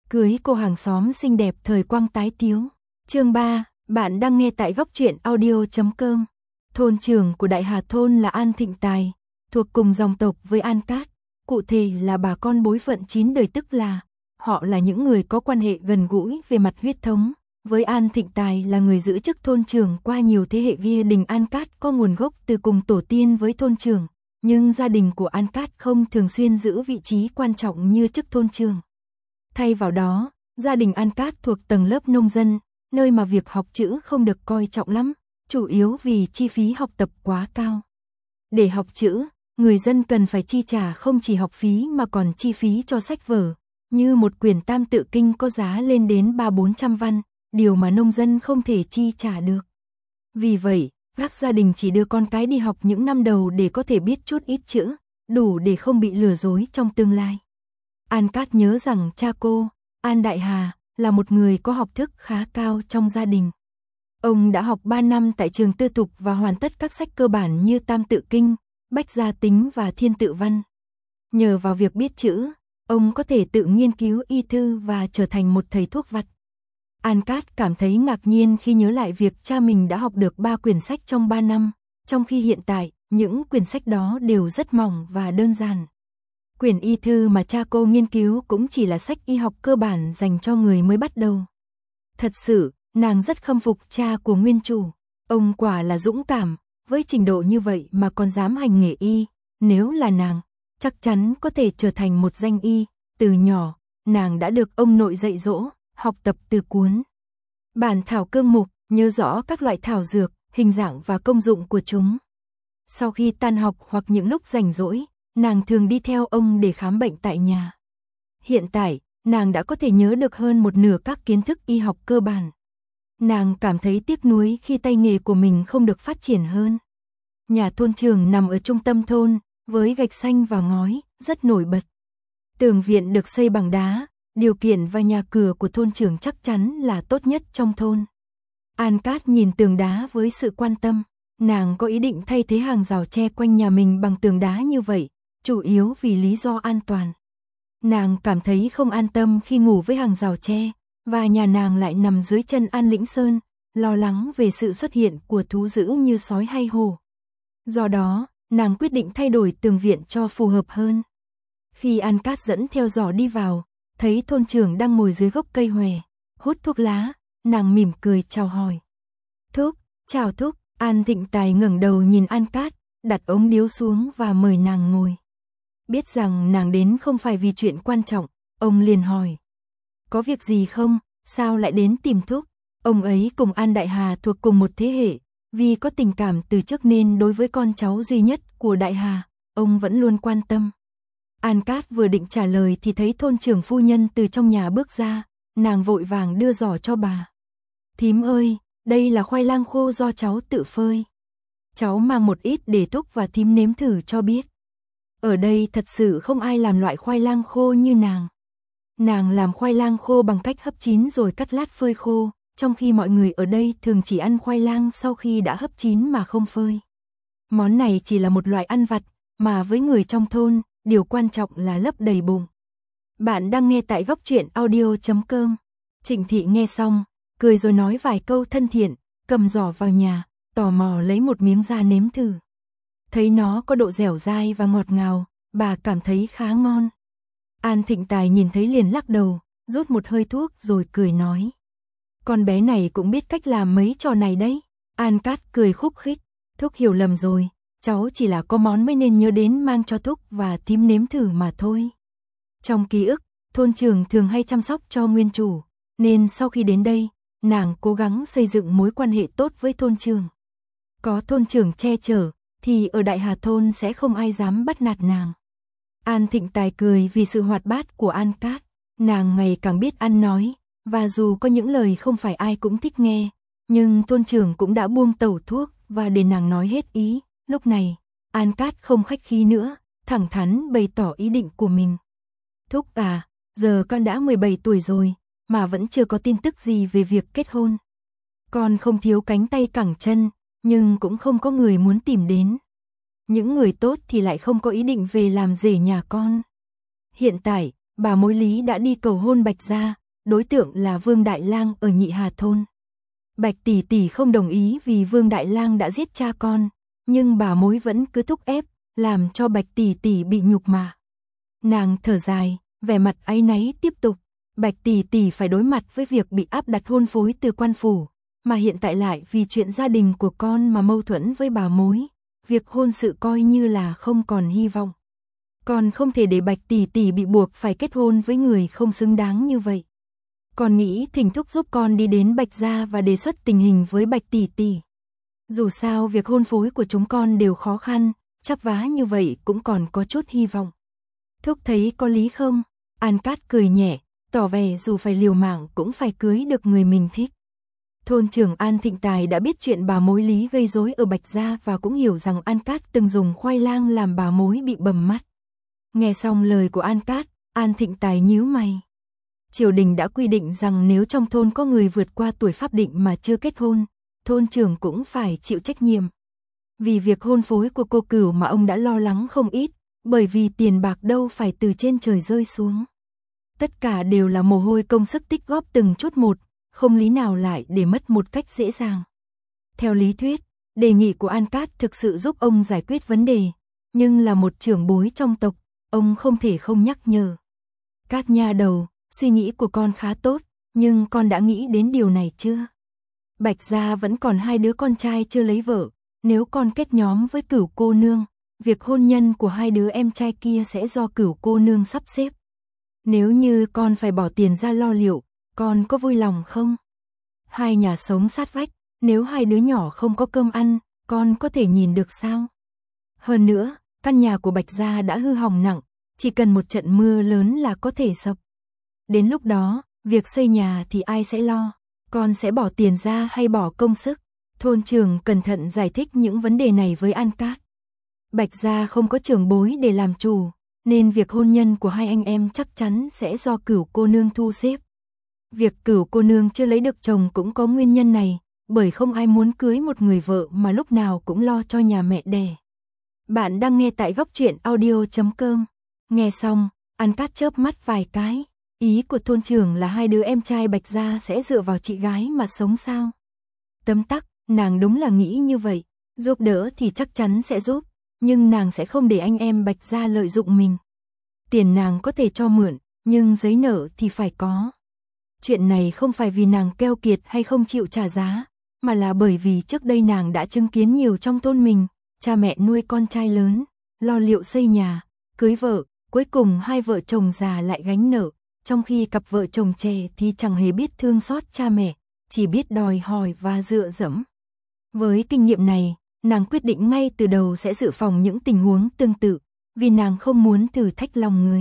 Cưới cô hàng xóm xinh đẹp thời quang tái tiếu. Chương 3, bạn đang nghe tại góc truyện audio.com. Thôn trưởng của Đại Hà thôn là An Thịnh Tài, thuộc cùng dòng tộc với An Cát, cụ thể là bà con bối phận 9 đời, tức là họ là những người có quan hệ gần gũi về mặt huyết thống. Với An Thịnh Tài là người giữ chức thôn trưởng qua nhiều thế hệ, gia đình An Cát có nguồn gốc từ cùng tổ tiên với thôn trưởng, nhưng gia đình của An Cát không thường xuyên giữ vị trí quan trọng như chức thôn trưởng. Thay vào đó, gia đình An Cát thuộc tầng lớp nông dân, nơi mà việc học chữ không được coi trọng lắm, chủ yếu vì chi phí học tập quá cao. Để học chữ, người dân cần phải chi trả không chỉ học phí mà còn chi phí cho sách vở, như một quyển Tam Tự Kinh có giá lên đến 300-400 văn, điều mà nông dân không thể chi trả được. Vì vậy, các gia đình chỉ đưa con cái đi học những năm đầu để có thể biết chút ít chữ, đủ để không bị lừa dối trong tương lai. An Cát nhớ rằng cha cô, An Đại Hà, là một người có học thức khá cao trong gia đình. Ông đã học 3 năm tại trường tư thục và hoàn tất các sách cơ bản như Tam Tự Kinh, Bách Gia Tính và Thiên Tự Văn. Nhờ vào việc biết chữ, ông có thể tự nghiên cứu y thư và trở thành một thầy thuốc vặt. An Cát cảm thấy ngạc nhiên khi nhớ lại việc cha mình đã học được 3 quyển sách trong 3 năm, trong khi hiện tại, những quyển sách đó đều rất mỏng và đơn giản. Quyển y thư mà cha cô nghiên cứu cũng chỉ là sách y học cơ bản dành cho người mới bắt đầu. Thật sự, nàng rất khâm phục cha của nguyên chủ. Ông quả là dũng cảm, với trình độ như vậy mà còn dám hành nghề y. Nếu là nàng, chắc chắn có thể trở thành một danh y. Từ nhỏ, nàng đã được ông nội dạy dỗ, học tập từ cuốn Bản thảo cương mục, nhớ rõ các loại thảo dược, hình dạng và công dụng của chúng. Sau khi tan học hoặc những lúc rảnh rỗi, nàng thường đi theo ông để khám bệnh tại nhà. Hiện tại, nàng đã có thể nhớ được hơn một nửa các kiến thức y học cơ bản. Nàng cảm thấy tiếc nuối khi tay nghề của mình không được phát triển hơn. Nhà thôn trưởng nằm ở trung tâm thôn, với gạch xanh và ngói, rất nổi bật. Tường viện được xây bằng đá, điều kiện và nhà cửa của thôn trưởng chắc chắn là tốt nhất trong thôn. An Cát nhìn tường đá với sự quan tâm, nàng có ý định thay thế hàng rào tre quanh nhà mình bằng tường đá như vậy, chủ yếu vì lý do an toàn. Nàng cảm thấy không an tâm khi ngủ với hàng rào tre, và nhà nàng lại nằm dưới chân An Lĩnh Sơn, lo lắng về sự xuất hiện của thú dữ như sói hay hổ. Do đó, nàng quyết định thay đổi tường viện cho phù hợp hơn. Khi An Cát dẫn theo giỏ đi vào, thấy thôn trưởng đang ngồi dưới gốc cây hòe, hút thuốc lá, nàng mỉm cười chào hỏi. Thúc, chào thúc. An Thịnh Tài ngẩng đầu nhìn An Cát, đặt ống điếu xuống và mời nàng ngồi. Biết rằng nàng đến không phải vì chuyện quan trọng, ông liền hỏi. Có việc gì không, sao lại đến tìm thúc? Ông ấy cùng An Đại Hà thuộc cùng một thế hệ, vì có tình cảm từ trước nên đối với con cháu duy nhất của Đại Hà, ông vẫn luôn quan tâm. An Cát vừa định trả lời thì thấy thôn trưởng phu nhân từ trong nhà bước ra, nàng vội vàng đưa giỏ cho bà. Thím ơi, đây là khoai lang khô do cháu tự phơi. Cháu mang một ít để thúc và thím nếm thử cho biết. Ở đây thật sự không ai làm loại khoai lang khô như nàng. Nàng làm khoai lang khô bằng cách hấp chín rồi cắt lát phơi khô, trong khi mọi người ở đây thường chỉ ăn khoai lang sau khi đã hấp chín mà không phơi. Món này chỉ là một loại ăn vặt, mà với người trong thôn, điều quan trọng là lấp đầy bụng. Bạn đang nghe tại góc truyện audio.com. Trịnh Thị nghe xong, cười rồi nói vài câu thân thiện, cầm giỏ vào nhà, tò mò lấy một miếng ra nếm thử. Thấy nó có độ dẻo dai và ngọt ngào, bà cảm thấy khá ngon. An Thịnh Tài nhìn thấy liền lắc đầu, rút một hơi thuốc rồi cười nói. Con bé này cũng biết cách làm mấy trò này đấy. An Cát cười khúc khích, thúc hiểu lầm rồi, cháu chỉ là có món mới nên nhớ đến mang cho thúc và thím nếm thử mà thôi. Trong ký ức, thôn trưởng thường hay chăm sóc cho nguyên chủ, nên sau khi đến đây, nàng cố gắng xây dựng mối quan hệ tốt với thôn trưởng. Có thôn trưởng che chở, thì ở Đại Hà thôn sẽ không ai dám bắt nạt nàng. An Thịnh Tài cười vì sự hoạt bát của An Cát, nàng ngày càng biết ăn nói, và dù có những lời không phải ai cũng thích nghe, nhưng thôn trưởng cũng đã buông tẩu thuốc và để nàng nói hết ý. Lúc này, An Cát không khách khí nữa, thẳng thắn bày tỏ ý định của mình. Thúc à, giờ con đã 17 tuổi rồi, mà vẫn chưa có tin tức gì về việc kết hôn. Con không thiếu cánh tay cẳng chân, nhưng cũng không có người muốn tìm đến. Những người tốt thì lại không có ý định về làm rể nhà con. Hiện tại, bà mối Lý đã đi cầu hôn Bạch gia, đối tượng là Vương Đại Lang ở Nhị Hà thôn. Bạch tỷ tỷ không đồng ý vì Vương Đại Lang đã giết cha con, nhưng bà mối vẫn cứ thúc ép, làm cho Bạch tỷ tỷ bị nhục mạ. Nàng thở dài, vẻ mặt áy náy tiếp tục, Bạch tỷ tỷ phải đối mặt với việc bị áp đặt hôn phối từ quan phủ, mà hiện tại lại vì chuyện gia đình của con mà mâu thuẫn với bà mối, việc hôn sự coi như là không còn hy vọng. Con không thể để Bạch tỷ tỷ bị buộc phải kết hôn với người không xứng đáng như vậy. Con nghĩ thỉnh thúc giúp con đi đến Bạch gia và đề xuất tình hình với Bạch tỷ tỷ. Dù sao việc hôn phối của chúng con đều khó khăn, chắp vá như vậy cũng còn có chút hy vọng. Thúc thấy có lý không? An Cát cười nhẹ, tỏ vẻ dù phải liều mạng cũng phải cưới được người mình thích. Thôn trưởng An Thịnh Tài đã biết chuyện bà mối Lý gây rối ở Bạch gia và cũng hiểu rằng An Cát từng dùng khoai lang làm bà mối bị bầm mắt. Nghe xong lời của An Cát, An Thịnh Tài nhíu mày. Triều đình đã quy định rằng nếu trong thôn có người vượt qua tuổi pháp định mà chưa kết hôn, thôn trưởng cũng phải chịu trách nhiệm. Vì việc hôn phối của cô Cửu mà ông đã lo lắng không ít, bởi vì tiền bạc đâu phải từ trên trời rơi xuống. Tất cả đều là mồ hôi công sức tích góp từng chút một, không lý nào lại để mất một cách dễ dàng. Theo lý thuyết, đề nghị của An Cát thực sự giúp ông giải quyết vấn đề, nhưng là một trưởng bối trong tộc, ông không thể không nhắc nhở. Cát nha đầu, suy nghĩ của con khá tốt, nhưng con đã nghĩ đến điều này chưa? Bạch gia vẫn còn 2 đứa con trai chưa lấy vợ, nếu con kết nhóm với Cửu cô nương, việc hôn nhân của 2 đứa em trai kia sẽ do Cửu cô nương sắp xếp. Nếu như con phải bỏ tiền ra lo liệu, con có vui lòng không? 2 nhà sống sát vách, nếu 2 đứa nhỏ không có cơm ăn, con có thể nhìn được sao? Hơn nữa, căn nhà của Bạch gia đã hư hỏng nặng, chỉ cần một trận mưa lớn là có thể sập. Đến lúc đó, việc xây nhà thì ai sẽ lo? Con sẽ bỏ tiền ra hay bỏ công sức? Thôn trưởng cẩn thận giải thích những vấn đề này với An Cát. Bạch gia không có trưởng bối để làm chủ, nên việc hôn nhân của 2 anh em chắc chắn sẽ do Cửu cô nương thu xếp. Việc Cửu cô nương chưa lấy được chồng cũng có nguyên nhân này, bởi không ai muốn cưới một người vợ mà lúc nào cũng lo cho nhà mẹ đẻ. Bạn đang nghe tại Góc Truyện Audio.com. Nghe xong, An Cát chớp mắt vài cái. Ý của thôn trưởng là 2 đứa em trai Bạch gia sẽ dựa vào chị gái mà sống sao? Tấm tắc, nàng đúng là nghĩ như vậy. Giúp đỡ thì chắc chắn sẽ giúp, nhưng nàng sẽ không để anh em Bạch gia lợi dụng mình. Tiền nàng có thể cho mượn, nhưng giấy nợ thì phải có. Chuyện này không phải vì nàng keo kiệt hay không chịu trả giá, mà là bởi vì trước đây nàng đã chứng kiến nhiều trong thôn mình, cha mẹ nuôi con trai lớn, lo liệu xây nhà, cưới vợ, cuối cùng 2 vợ chồng già lại gánh nợ, trong khi cặp vợ chồng trẻ thì chẳng hề biết thương xót cha mẹ, chỉ biết đòi hỏi và dựa dẫm. Với kinh nghiệm này, nàng quyết định ngay từ đầu sẽ dự phòng những tình huống tương tự, vì nàng không muốn thử thách lòng người.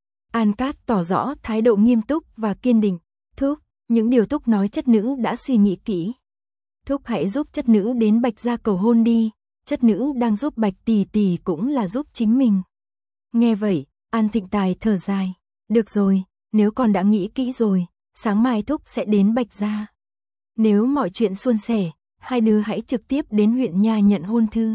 An Cát tỏ rõ thái độ nghiêm túc và kiên định. Thúc, những điều Thúc nói chất nữ đã suy nghĩ kỹ. Thúc hãy giúp chất nữ đến Bạch gia cầu hôn đi, chất nữ đang giúp Bạch tỷ tỷ cũng là giúp chính mình. Nghe vậy, An Thịnh Tài thở dài. Được rồi, nếu con đã nghĩ kỹ rồi, sáng mai Thúc sẽ đến Bạch gia. Nếu mọi chuyện suôn sẻ, 2 đứa hãy trực tiếp đến huyện nha nhận hôn thư.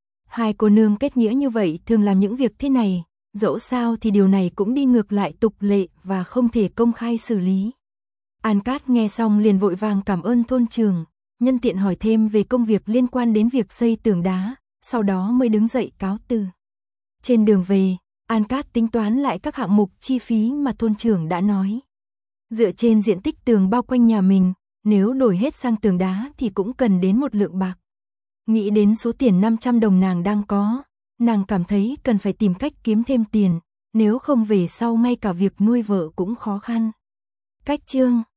2 cô nương kết nghĩa như vậy thường làm những việc thế này, dẫu sao thì điều này cũng đi ngược lại tục lệ và không thể công khai xử lý. An Cát nghe xong liền vội vàng cảm ơn thôn trưởng, nhân tiện hỏi thêm về công việc liên quan đến việc xây tường đá, sau đó mới đứng dậy cáo từ. Trên đường về, An Cát tính toán lại các hạng mục chi phí mà thôn trưởng đã nói. Dựa trên diện tích tường bao quanh nhà mình, nếu đổi hết sang tường đá thì cũng cần đến một lượng bạc. Nghĩ đến số tiền 500 đồng nàng đang có, nàng cảm thấy cần phải tìm cách kiếm thêm tiền, nếu không về sau ngay cả việc nuôi vợ cũng khó khăn. Cách chương